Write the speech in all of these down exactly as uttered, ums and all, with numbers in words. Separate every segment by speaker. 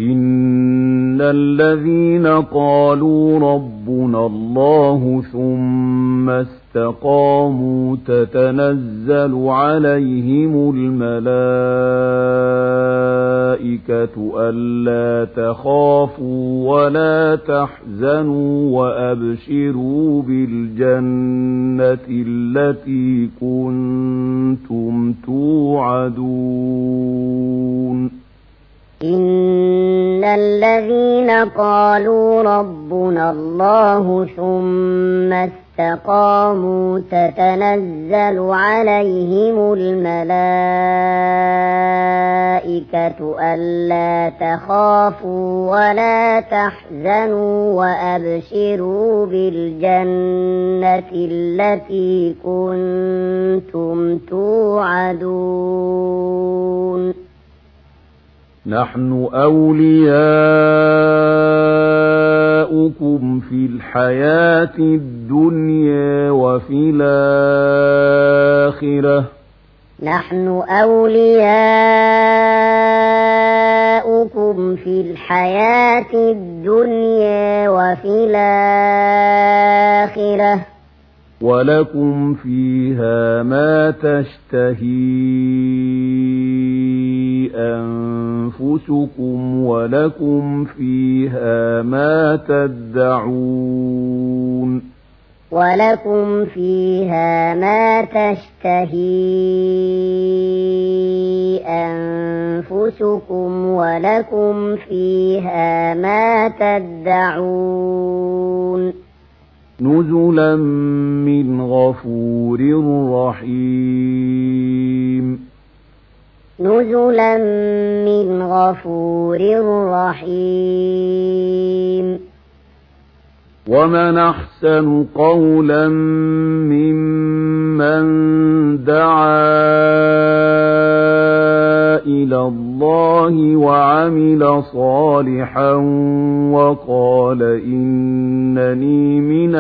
Speaker 1: إن الذين قالوا ربنا الله ثم استقاموا تتنزل عليهم الملائكة ألا تخافوا ولا تحزنوا وأبشروا بالجنة التي كنتم توعدون
Speaker 2: إن الذين قالوا ربنا الله ثم استقاموا تتنزل عليهم الملائكة ألا تخافوا ولا تحزنوا وأبشروا بالجنة التي كنتم توعدون
Speaker 1: نحن أولياؤكم في الحياة الدنيا وفي الآخرة
Speaker 2: نحن أولياؤكم في الحياة الدنيا وفي الآخرة
Speaker 1: ولكم فيها ما تشتهي أنفسكم ولكم فيها ما تدعون
Speaker 2: ولكم فيها ما تشتهي أنفسكم ولكم فيها ما تدعون
Speaker 1: نزلا من غفور رحيم
Speaker 2: نزلا من غفور رحيم
Speaker 1: ومن أحسن قولا ممن دعا إلى الله وعمل صالحا وقال إنني من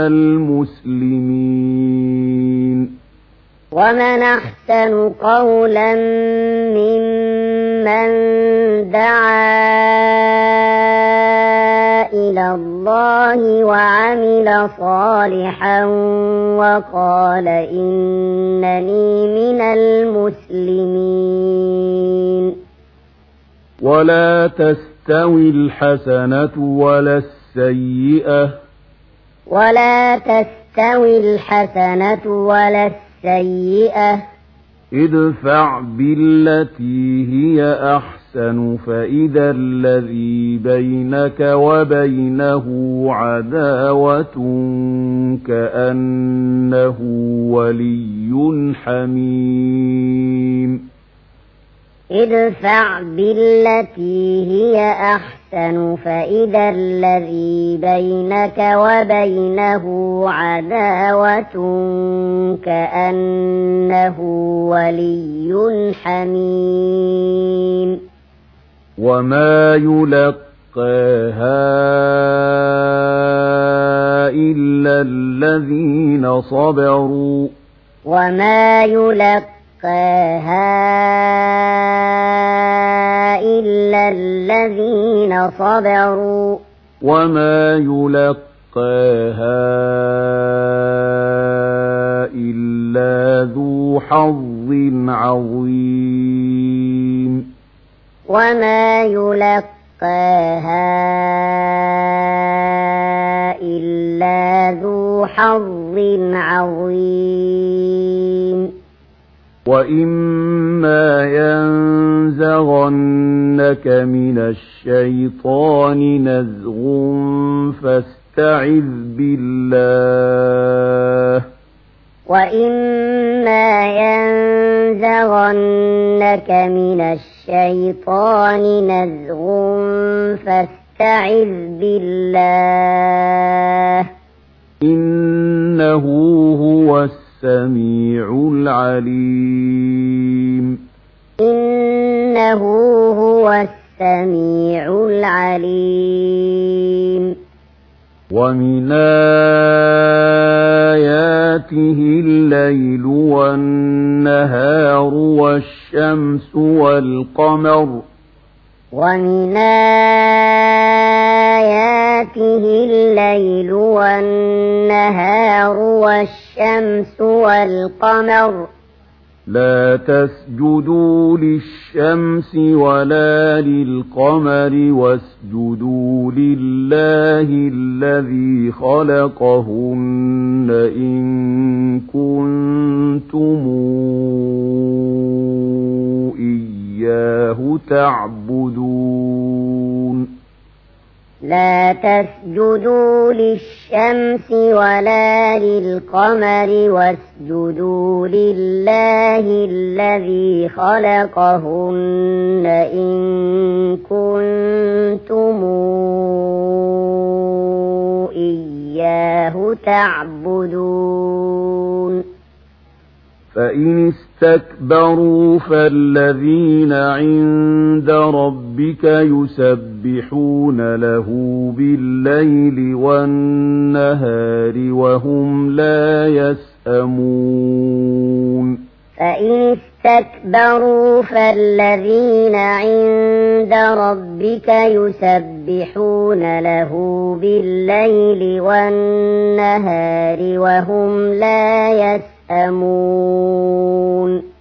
Speaker 1: المسلمين
Speaker 2: ومن أحسن قولا ممن دعا إلى الله وعمل صالحا وقال إنني من المسلمين
Speaker 1: ولا تستوي الحسنة ولا السيئة
Speaker 2: ولا تستوي الحسنة ولا السيئة
Speaker 1: ادفع بالتي هي أحسن فإذا الذي بينك وبينه عداوة كأنه ولي حميم
Speaker 2: ادفع بالتي هي أحسن فإذا الذي بينك وبينه عداوة كأنه ولي حميم
Speaker 1: وما يلقاها إلا الذين صبروا
Speaker 2: وما يلقاها إلا الذين صبروا
Speaker 1: وما يلقاها إلا ذو حظ عظيم
Speaker 2: وما يلقاها إلا ذو حظ عظيم
Speaker 1: وإما ينزغنك من الشيطان نزغ فاستعذ بالله
Speaker 2: وإما ينزغنك من الشيطان نزغ فاستعذ بالله
Speaker 1: إنه هو السميع العليم
Speaker 2: إنه هو السميع العليم
Speaker 1: ومن آياته الليل والنهار والشمس والقمر
Speaker 2: ومن آياته آياته الليل والنهار والشمس والقمر
Speaker 1: لا تسجدوا للشمس ولا للقمر واسجدوا لله الذي خلقهن إن كنتم إياه تعبدون
Speaker 2: لا تسجدوا للشمس ولا للقمر واسجدوا لله الذي خلقهن إن كنتم إياه تعبدون
Speaker 1: فإن استكبروا فالذين عند ربك يسبحون له بالليل والنهار وهم لا يسأمون
Speaker 2: فإن استكبروا فالذين عند ربك يسبحون له بالليل والنهار وهم لا يسأمون